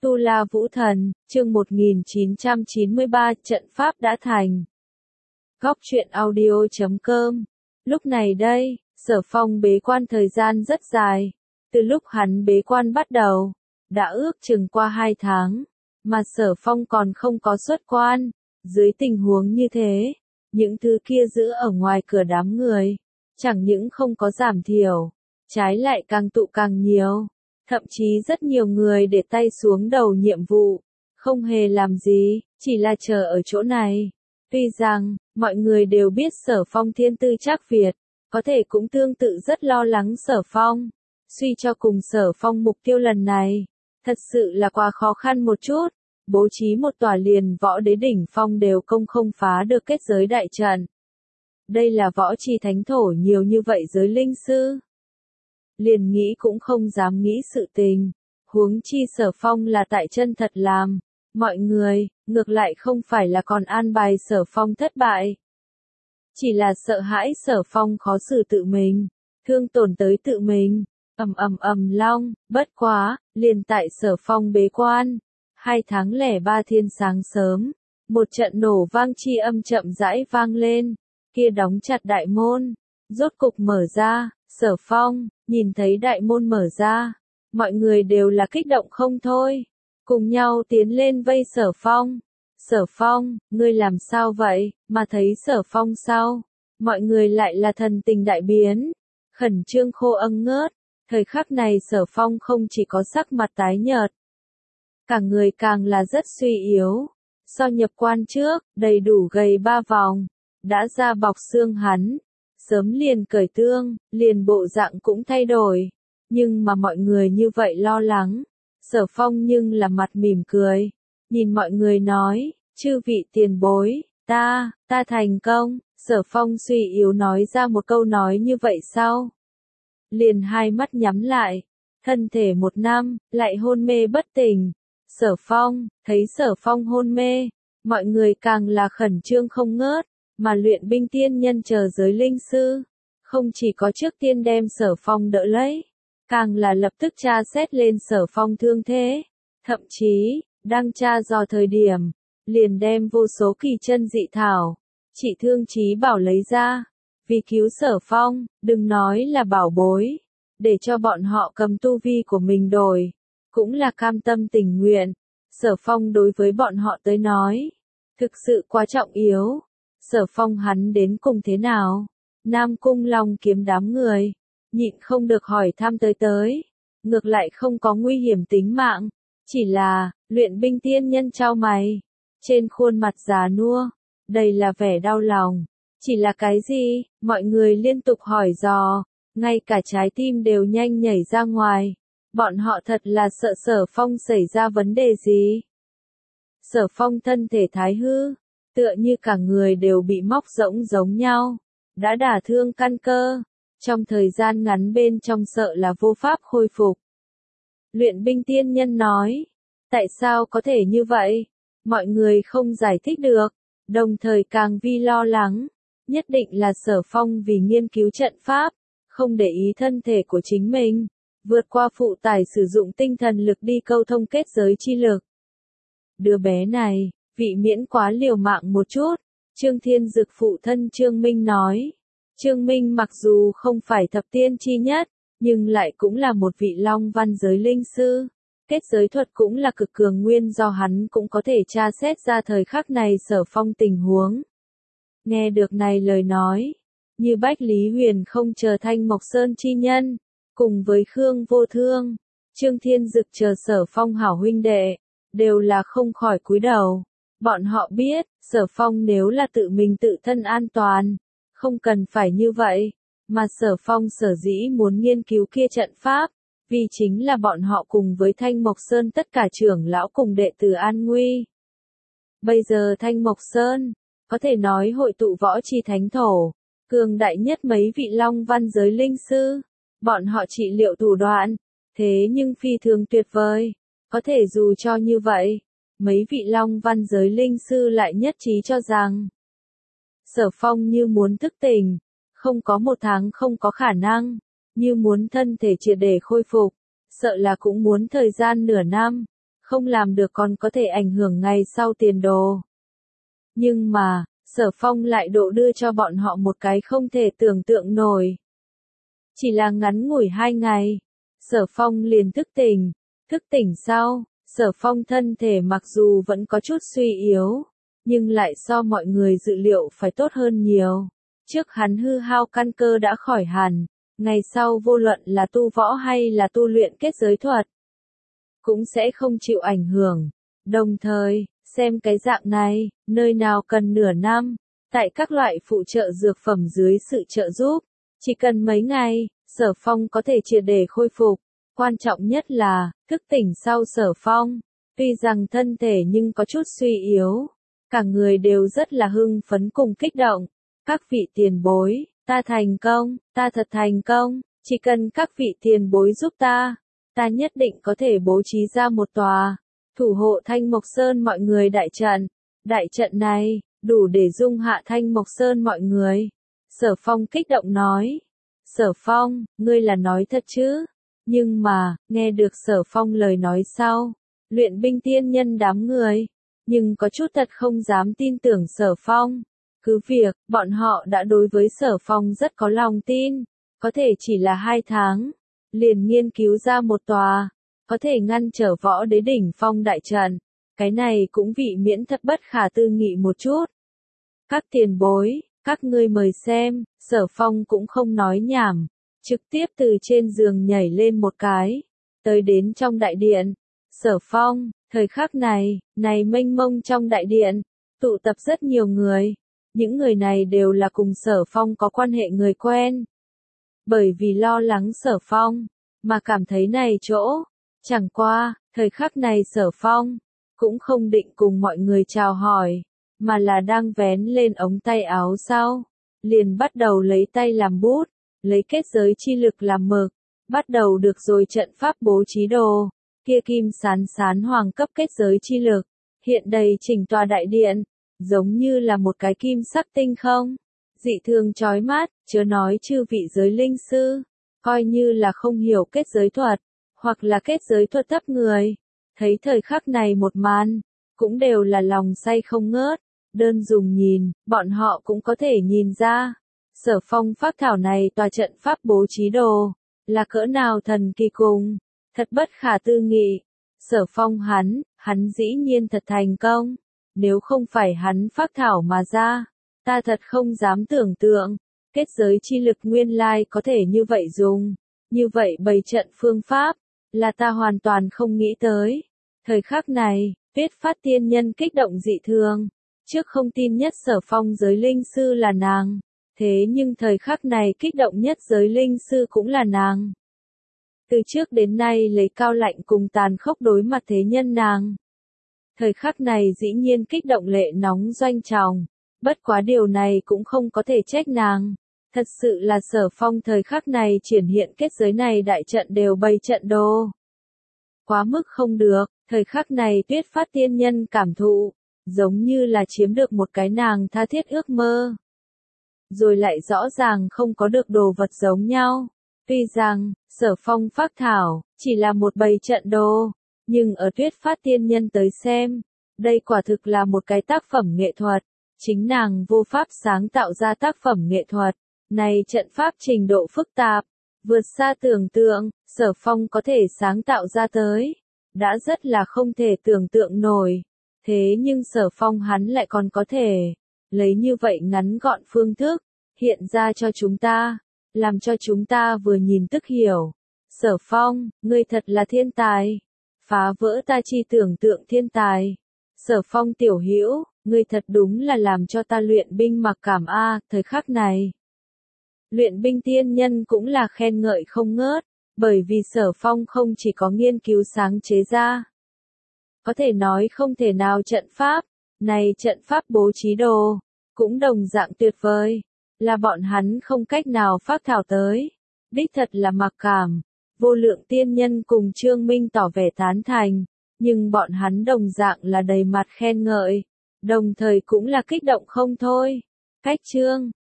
Tu La Vũ Thần, chương 1993, trận pháp đã thành. Góc truyện audio.com. Lúc này đây, Sở Phong bế quan thời gian rất dài. Từ lúc hắn bế quan bắt đầu, đã ước chừng qua 2 tháng, mà Sở Phong còn không có xuất quan. Dưới tình huống như thế, những thứ kia giữ ở ngoài cửa đám người, chẳng những không có giảm thiểu, trái lại càng tụ càng nhiều. Thậm chí rất nhiều người để tay xuống đầu nhiệm vụ, không hề làm gì, chỉ là chờ ở chỗ này. Tuy rằng, mọi người đều biết Sở Phong thiên tư trác Việt, có thể cũng tương tự rất lo lắng Sở Phong. Suy cho cùng Sở Phong mục tiêu lần này, thật sự là quá khó khăn một chút, bố trí một tòa liền võ đế đỉnh phong đều không phá được kết giới đại trận. Đây là võ trì thánh thổ nhiều như vậy giới linh sư. Liền nghĩ cũng không dám nghĩ sự tình, huống chi Sở Phong là tại chân thật làm, mọi người, ngược lại không phải là còn an bài Sở Phong thất bại. Chỉ là sợ hãi Sở Phong khó xử tự mình, thương tổn tới tự mình, long, bất quá, liền tại Sở Phong bế quan, 2 tháng lẻ 3 thiên sáng sớm, một trận nổ vang chi âm chậm rãi vang lên, kia đóng chặt đại môn, rốt cục mở ra. Sở Phong, nhìn thấy đại môn mở ra, mọi người đều là kích động không thôi, cùng nhau tiến lên vây Sở Phong. Sở Phong, ngươi làm sao vậy, mà thấy Sở Phong sau, mọi người lại là thần tình đại biến, khẩn trương khô âng ngớt, thời khắc này Sở Phong không chỉ có sắc mặt tái nhợt, cả người càng là rất suy yếu, so nhập quan trước, đầy đủ gầy 3 vòng, đã ra bọc xương hắn. Sớm liền cởi tương, liền bộ dạng cũng thay đổi, nhưng mà mọi người như vậy lo lắng, Sở Phong nhưng là mặt mỉm cười, nhìn mọi người nói, chư vị tiền bối, ta thành công. Sở Phong suy yếu nói ra một câu nói như vậy sau, liền hai mắt nhắm lại, thân thể một năm, lại hôn mê bất tỉnh. Sở Phong, thấy Sở Phong hôn mê, mọi người càng là khẩn trương không ngớt. Mà luyện binh tiên nhân chờ giới linh sư, không chỉ có trước tiên đem Sở Phong đỡ lấy, càng là lập tức tra xét lên Sở Phong thương thế, thậm chí, đang tra dò thời điểm, liền đem vô số kỳ chân dị thảo, trị thương chí bảo lấy ra, vì cứu Sở Phong, đừng nói là bảo bối, để cho bọn họ cầm tu vi của mình đổi, cũng là cam tâm tình nguyện. Sở Phong đối với bọn họ tới nói, thực sự quá trọng yếu. Sở Phong hắn đến cùng thế nào? Nam Cung Long kiếm đám người, nhịn không được hỏi thăm tới, ngược lại không có nguy hiểm tính mạng, chỉ là, luyện binh tiên nhân chau mày, trên khuôn mặt già nua, đầy là vẻ đau lòng, chỉ là cái gì? Mọi người liên tục hỏi dò, ngay cả trái tim đều nhanh nhảy ra ngoài, bọn họ thật là sợ Sở Phong xảy ra vấn đề gì? Sở Phong thân thể thái hư, tựa như cả người đều bị móc rỗng giống nhau, đã đả thương căn cơ, trong thời gian ngắn bên trong sợ là vô pháp khôi phục. Luyện binh tiên nhân nói, tại sao có thể như vậy? Mọi người không giải thích được, đồng thời càng vi lo lắng, nhất định là Sở Phong vì nghiên cứu trận pháp, không để ý thân thể của chính mình, vượt qua phụ tải sử dụng tinh thần lực đi câu thông kết giới chi lực. Đứa bé này, vị miễn quá liều mạng một chút, Trương Thiên Dực phụ thân Trương Minh nói. Trương Minh mặc dù không phải thập tiên chi nhất, nhưng lại cũng là một vị long văn giới linh sư. Kết giới thuật cũng là cực cường nguyên do hắn cũng có thể tra xét ra thời khắc này Sở Phong tình huống. Nghe được này lời nói, như Bách Lý Huyền không chờ Thanh Mộc Sơn chi nhân, cùng với Khương Vô Thương, Trương Thiên Dực chờ Sở Phong hảo huynh đệ, đều là không khỏi cúi đầu. Bọn họ biết, Sở Phong nếu là tự mình tự thân an toàn, không cần phải như vậy, mà Sở Phong sở dĩ muốn nghiên cứu kia trận pháp, vì chính là bọn họ cùng với Thanh Mộc Sơn tất cả trưởng lão cùng đệ tử an nguy. Bây giờ Thanh Mộc Sơn, có thể nói hội tụ võ chi thánh thổ, cường đại nhất mấy vị long văn giới linh sư, bọn họ trị liệu thủ đoạn, thế nhưng phi thường tuyệt vời, có thể dù cho như vậy. Mấy vị long văn giới linh sư lại nhất trí cho rằng Sở Phong như muốn thức tỉnh, không có 1 tháng không có khả năng, như muốn thân thể triệt để khôi phục, sợ là cũng muốn thời gian nửa năm, không làm được còn có thể ảnh hưởng ngày sau tiền đồ. Nhưng mà, Sở Phong lại độ đưa cho bọn họ một cái không thể tưởng tượng nổi. Chỉ là ngắn ngủi 2 ngày, Sở Phong liền thức tỉnh. Thức tỉnh sau, Sở Phong thân thể mặc dù vẫn có chút suy yếu, nhưng lại so mọi người dự liệu phải tốt hơn nhiều. Trước hắn hư hao căn cơ đã khỏi hẳn, ngày sau vô luận là tu võ hay là tu luyện kết giới thuật, cũng sẽ không chịu ảnh hưởng. Đồng thời, xem cái dạng này, nơi nào cần nửa năm, tại các loại phụ trợ dược phẩm dưới sự trợ giúp, chỉ cần mấy ngày, Sở Phong có thể triệt để khôi phục. Quan trọng nhất là, thức tỉnh sau Sở Phong, tuy rằng thân thể nhưng có chút suy yếu, cả người đều rất là hưng phấn cùng kích động. Các vị tiền bối, ta thành công, ta thật thành công, chỉ cần các vị tiền bối giúp ta nhất định có thể bố trí ra một tòa, thủ hộ Thanh Mộc Sơn mọi người đại trận. Đại trận này, đủ để dung hạ Thanh Mộc Sơn mọi người. Sở Phong kích động nói. Sở Phong, ngươi là nói thật chứ? Nhưng mà, nghe được Sở Phong lời nói sau, luyện binh tiên nhân đám người, nhưng có chút thật không dám tin tưởng Sở Phong. Cứ việc, bọn họ đã đối với Sở Phong rất có lòng tin, có thể chỉ là 2 tháng, liền nghiên cứu ra một tòa, có thể ngăn trở võ đế đỉnh phong đại trận. Cái này cũng vị miễn thật bất khả tư nghị một chút. Các tiền bối, các ngươi mời xem, Sở Phong cũng không nói nhảm, trực tiếp từ trên giường nhảy lên một cái, tới đến trong đại điện. Sở Phong, thời khắc này, mênh mông trong đại điện, tụ tập rất nhiều người. Những người này đều là cùng Sở Phong có quan hệ người quen. Bởi vì lo lắng Sở Phong, mà cảm thấy này chỗ. Chẳng qua, thời khắc này Sở Phong, cũng không định cùng mọi người chào hỏi, mà là đang vén lên ống tay áo sau. Liền bắt đầu lấy tay làm bút, lấy kết giới chi lực làm mực, bắt đầu được rồi trận pháp bố trí đồ. Kia kim sán sán hoàng cấp kết giới chi lực, hiện đầy chỉnh tòa đại điện, giống như là một cái kim sắc tinh không, dị thường chói mắt, chớ nói chư vị giới linh sư, coi như là không hiểu kết giới thuật, hoặc là kết giới thuật thấp người, thấy thời khắc này một màn, cũng đều là lòng say không ngớt, đơn dùng nhìn, bọn họ cũng có thể nhìn ra, Sở Phong pháp thảo này tòa trận pháp bố trí đồ, là cỡ nào thần kỳ cùng, thật bất khả tư nghị. Sở Phong hắn dĩ nhiên thật thành công, nếu không phải hắn phác thảo mà ra, ta thật không dám tưởng tượng, kết giới chi lực nguyên lai có thể như vậy dùng, như vậy bày trận phương pháp, là ta hoàn toàn không nghĩ tới. Thời khắc này, Tuyết Phát tiên nhân kích động dị thường, trước không tin nhất Sở Phong giới linh sư là nàng, thế nhưng thời khắc này kích động nhất giới linh sư cũng là nàng. Từ trước đến nay lấy cao lạnh cùng tàn khốc đối mặt thế nhân nàng. Thời khắc này dĩ nhiên kích động lệ nóng doanh tròng, bất quá điều này cũng không có thể trách nàng. Thật sự là Sở Phong thời khắc này triển hiện kết giới này đại trận đều bày trận đồ. Quá mức không được, thời khắc này Tuyết Phát tiên nhân cảm thụ, giống như là chiếm được một cái nàng tha thiết ước mơ. Rồi lại rõ ràng không có được đồ vật giống nhau. Tuy rằng, Sở Phong phác thảo, chỉ là một bày trận đồ, nhưng ở Tuyết Phát tiên nhân tới xem, đây quả thực là một cái tác phẩm nghệ thuật, chính nàng vô pháp sáng tạo ra tác phẩm nghệ thuật, này trận pháp trình độ phức tạp, vượt xa tưởng tượng, Sở Phong có thể sáng tạo ra tới, đã rất là không thể tưởng tượng nổi, thế nhưng Sở Phong hắn lại còn có thể, lấy như vậy ngắn gọn phương thức, hiện ra cho chúng ta. Làm cho chúng ta vừa nhìn tức hiểu. Sở Phong, ngươi thật là thiên tài. Phá vỡ ta chi tưởng tượng thiên tài. Sở Phong tiểu hữu, ngươi thật đúng là làm cho ta luyện binh mặc cảm thời khắc này. Luyện binh tiên nhân cũng là khen ngợi không ngớt, bởi vì Sở Phong không chỉ có nghiên cứu sáng chế ra. Có thể nói không thể nào trận pháp, này trận pháp bố trí đồ, cũng đồng dạng tuyệt vời. Là bọn hắn không cách nào phác thảo tới. Đích thật là mặc cảm. Vô lượng tiên nhân cùng Trương Minh tỏ vẻ tán thành, nhưng bọn hắn đồng dạng là đầy mặt khen ngợi, đồng thời cũng là kích động không thôi. Cách chương